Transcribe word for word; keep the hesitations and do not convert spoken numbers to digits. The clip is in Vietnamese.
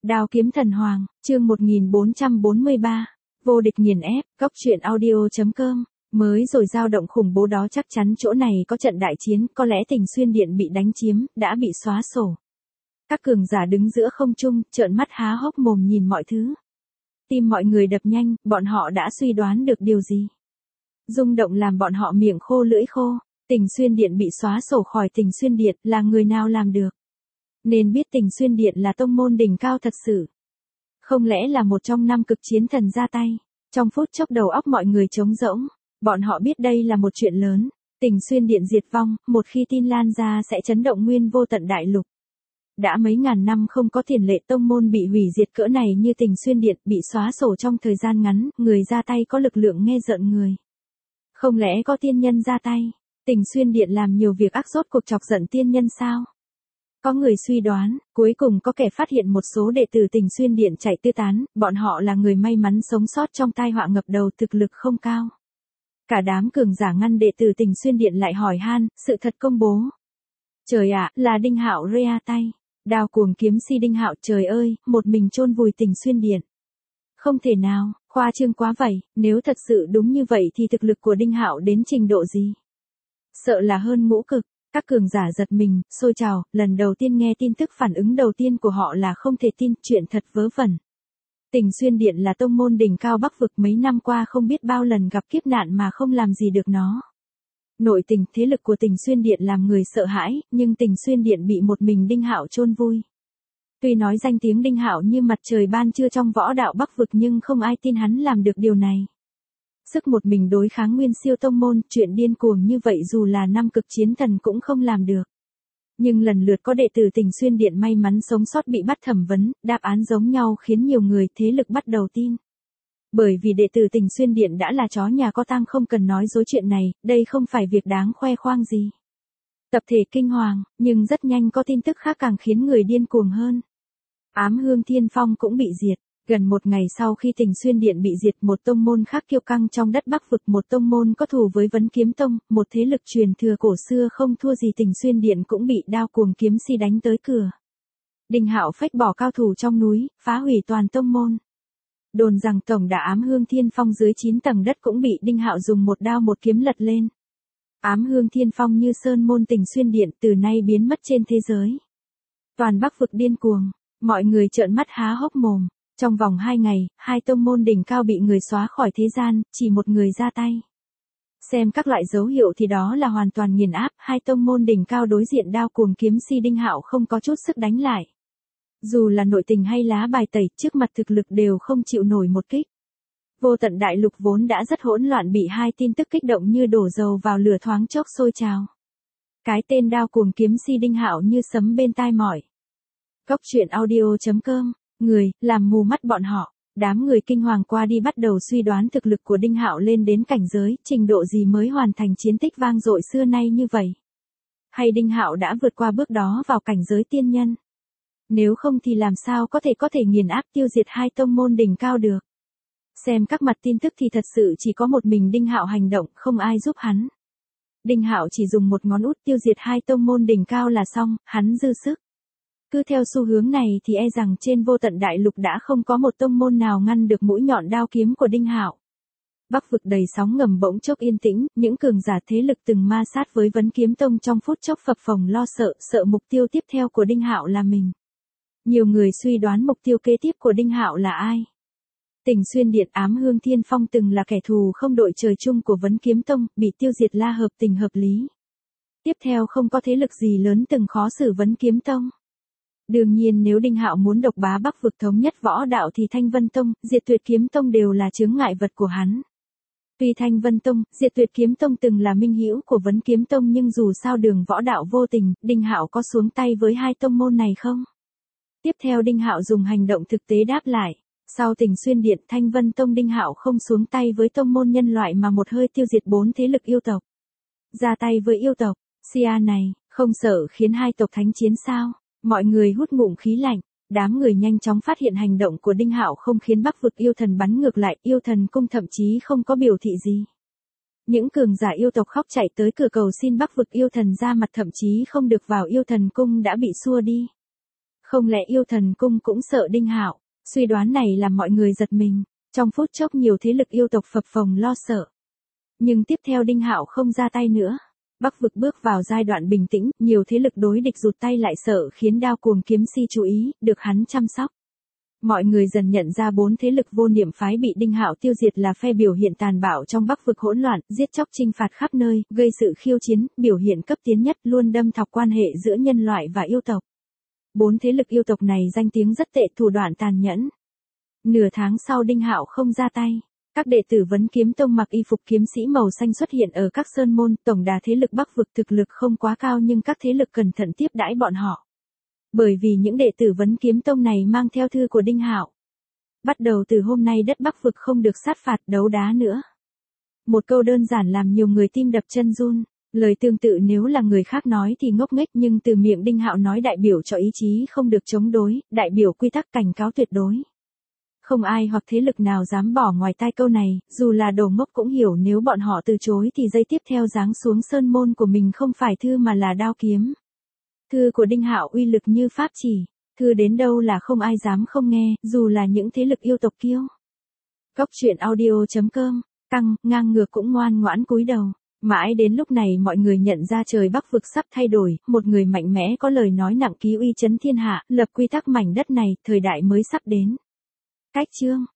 Đao kiếm thần hoàng, chương một nghìn bốn trăm bốn mươi ba. Vô địch nghiền ép, góc truyện audio.com. Mới rồi dao động khủng bố đó chắc chắn chỗ này có trận đại chiến, có lẽ Tình Xuyên Điện bị đánh chiếm, đã bị xóa sổ. Các cường giả đứng giữa không trung, trợn mắt há hốc mồm nhìn mọi thứ. Tim mọi người đập nhanh, bọn họ đã suy đoán được điều gì. Rung động làm bọn họ miệng khô lưỡi khô. Tình Xuyên Điện bị xóa sổ khỏi Tình Xuyên Điện, là người nào làm được? Nên biết Tình Xuyên Điện là tông môn đỉnh cao thật sự. Không lẽ là một trong năm cực chiến thần ra tay? Trong phút chốc đầu óc mọi người trống rỗng. Bọn họ biết đây là một chuyện lớn. Tình Xuyên Điện diệt vong, một khi tin lan ra sẽ chấn động nguyên vô tận đại lục. Đã mấy ngàn năm không có tiền lệ tông môn bị hủy diệt cỡ này như Tình Xuyên Điện bị xóa sổ trong thời gian ngắn, người ra tay có lực lượng nghe rợn người. Không lẽ có tiên nhân ra tay? Tình Xuyên Điện làm nhiều việc ác rốt cuộc chọc giận tiên nhân sao? Có người suy đoán, cuối cùng có kẻ phát hiện một số đệ tử Tình Xuyên Điện chạy tứ tán, bọn họ là người may mắn sống sót trong tai họa ngập đầu, thực lực không cao. Cả đám cường giả ngăn đệ tử Tình Xuyên Điện lại hỏi han, sự thật công bố. Trời ạ, là Đinh Hạo ra tay. Đao cuồng kiếm si Đinh Hạo, trời ơi, một mình chôn vùi Tình Xuyên Điện. Không thể nào, khoa trương quá vậy, nếu thật sự đúng như vậy thì thực lực của Đinh Hạo đến trình độ gì? Sợ là hơn ngũ cực. Các cường giả giật mình, sôi trào, lần đầu tiên nghe tin tức phản ứng đầu tiên của họ là không thể tin, chuyện thật vớ vẩn. Tình Xuyên Điện là tông môn đỉnh cao Bắc vực, mấy năm qua không biết bao lần gặp kiếp nạn mà không làm gì được nó. Nội tình, thế lực của Tình Xuyên Điện làm người sợ hãi, nhưng Tình Xuyên Điện bị một mình Đinh Hạo chôn vùi. Tuy nói danh tiếng Đinh Hạo như mặt trời ban trưa trong võ đạo Bắc vực nhưng không ai tin hắn làm được điều này. Sức một mình đối kháng nguyên siêu tông môn, chuyện điên cuồng như vậy dù là năm cực chiến thần cũng không làm được. Nhưng lần lượt có đệ tử Tình Xuyên Điện may mắn sống sót bị bắt thẩm vấn, đáp án giống nhau khiến nhiều người thế lực bắt đầu tin. Bởi vì đệ tử Tình Xuyên Điện đã là chó nhà có tang, không cần nói dối chuyện này, đây không phải việc đáng khoe khoang gì. Tập thể kinh hoàng, nhưng rất nhanh có tin tức khác càng khiến người điên cuồng hơn. Ám Hương Thiên Phong cũng bị diệt. Gần một ngày sau khi Tình Xuyên Điện bị diệt, một tông môn khác kiêu căng trong đất Bắc vực, một tông môn có thù với Vấn Kiếm Tông, một thế lực truyền thừa cổ xưa không thua gì Tình Xuyên Điện cũng bị đao cuồng kiếm si đánh tới cửa. Đinh Hạo phách bỏ cao thủ trong núi, phá hủy toàn tông môn. Đồn rằng tổng đà Ám Hương Thiên Phong dưới chín tầng đất cũng bị Đinh Hạo dùng một đao một kiếm lật lên. Ám Hương Thiên Phong như sơn môn Tình Xuyên Điện từ nay biến mất trên thế giới. Toàn Bắc vực điên cuồng, mọi người trợn mắt há hốc mồm. Trong vòng hai ngày, hai tông môn đỉnh cao bị người xóa khỏi thế gian, chỉ một người ra tay. Xem các loại dấu hiệu thì đó là hoàn toàn nghiền áp, hai tông môn đỉnh cao đối diện đao cuồng kiếm si Đinh Hạo không có chút sức đánh lại. Dù là nội tình hay lá bài tẩy, trước mặt thực lực đều không chịu nổi một kích. Vô tận đại lục vốn đã rất hỗn loạn bị hai tin tức kích động như đổ dầu vào lửa thoáng chốc sôi trào. Cái tên đao cuồng kiếm si Đinh Hạo như sấm bên tai mỏi. Góc truyện audio.com. Người, làm mù mắt bọn họ. Đám người kinh hoàng qua đi bắt đầu suy đoán thực lực của Đinh Hạo lên đến cảnh giới, trình độ gì mới hoàn thành chiến tích vang dội xưa nay như vậy. Hay Đinh Hạo đã vượt qua bước đó vào cảnh giới tiên nhân. Nếu không thì làm sao có thể có thể nghiền áp tiêu diệt hai tông môn đỉnh cao được. Xem các mặt tin tức thì thật sự chỉ có một mình Đinh Hạo hành động, không ai giúp hắn. Đinh Hạo chỉ dùng một ngón út tiêu diệt hai tông môn đỉnh cao là xong, hắn dư sức. Cứ theo xu hướng này thì e rằng trên vô tận đại lục đã không có một tông môn nào ngăn được mũi nhọn đao kiếm của Đinh Hạo. Bắc vực đầy sóng ngầm bỗng chốc yên tĩnh, những cường giả thế lực từng ma sát với Vấn Kiếm Tông trong phút chốc phập phồng lo sợ, sợ mục tiêu tiếp theo của Đinh Hạo là mình. Nhiều người suy đoán mục tiêu kế tiếp của Đinh Hạo là ai. Tình Xuyên Điện Ám Hương Thiên Phong từng là kẻ thù không đội trời chung của Vấn Kiếm Tông, bị tiêu diệt là hợp tình hợp lý. Tiếp theo không có thế lực gì lớn từng khó xử Vấn Kiếm Tông. Đương nhiên nếu Đinh Hạo muốn độc bá Bắc vực thống nhất võ đạo thì Thanh Vân Tông, Diệt Tuyệt Kiếm Tông đều là chướng ngại vật của hắn. Tuy Thanh Vân Tông, Diệt Tuyệt Kiếm Tông từng là minh hữu của Vấn Kiếm Tông nhưng dù sao đường võ đạo vô tình, Đinh Hạo có xuống tay với hai tông môn này không? Tiếp theo Đinh Hạo dùng hành động thực tế đáp lại. Sau Tình Xuyên Điện, Thanh Vân Tông, Đinh Hạo không xuống tay với tông môn nhân loại mà một hơi tiêu diệt bốn thế lực yêu tộc. Ra tay với yêu tộc, Sia này, không sợ khiến hai tộc thánh chiến sao? Mọi người hút ngụm khí lạnh, đám người nhanh chóng phát hiện hành động của Đinh Hạo không khiến Bắc vực yêu thần bắn ngược lại, yêu thần cung thậm chí không có biểu thị gì. Những cường giả yêu tộc khóc chạy tới cửa cầu xin Bắc vực yêu thần ra mặt, thậm chí không được vào yêu thần cung đã bị xua đi. Không lẽ yêu thần cung cũng sợ Đinh Hạo? Suy đoán này làm mọi người giật mình, trong phút chốc nhiều thế lực yêu tộc phập phồng lo sợ. Nhưng tiếp theo Đinh Hạo không ra tay nữa. Bắc vực bước vào giai đoạn bình tĩnh, nhiều thế lực đối địch rụt tay lại sợ khiến Đao Cuồng kiếm si chú ý, được hắn chăm sóc. Mọi người dần nhận ra bốn thế lực vô niệm phái bị Đinh Hạo tiêu diệt là phe biểu hiện tàn bạo trong Bắc vực hỗn loạn, giết chóc chinh phạt khắp nơi, gây sự khiêu chiến, biểu hiện cấp tiến nhất luôn đâm thọc quan hệ giữa nhân loại và yêu tộc. Bốn thế lực yêu tộc này danh tiếng rất tệ, thủ đoạn tàn nhẫn. Nửa tháng sau Đinh Hạo không ra tay. Các đệ tử Vấn Kiếm Tông mặc y phục kiếm sĩ màu xanh xuất hiện ở các sơn môn, tổng đà thế lực Bắc vực thực lực không quá cao nhưng các thế lực cẩn thận tiếp đãi bọn họ. Bởi vì những đệ tử Vấn Kiếm Tông này mang theo thư của Đinh Hạo. Bắt đầu từ hôm nay đất Bắc vực không được sát phạt đấu đá nữa. Một câu đơn giản làm nhiều người tim đập chân run, lời tương tự nếu là người khác nói thì ngốc nghếch nhưng từ miệng Đinh Hạo nói đại biểu cho ý chí không được chống đối, đại biểu quy tắc cảnh cáo tuyệt đối. Không ai hoặc thế lực nào dám bỏ ngoài tai câu này, dù là đồ ngốc cũng hiểu nếu bọn họ từ chối thì giây tiếp theo giáng xuống sơn môn của mình không phải thư mà là đao kiếm. Thư của Đinh Hạo uy lực như pháp chỉ, thư đến đâu là không ai dám không nghe, dù là những thế lực yêu tộc kiêu. Cốc truyện audio chấm com, căng, ngang ngược cũng ngoan ngoãn cúi đầu. Mãi đến lúc này mọi người nhận ra trời Bắc vực sắp thay đổi, một người mạnh mẽ có lời nói nặng ký uy chấn thiên hạ, lập quy tắc mảnh đất này, thời đại mới sắp đến. Cách chương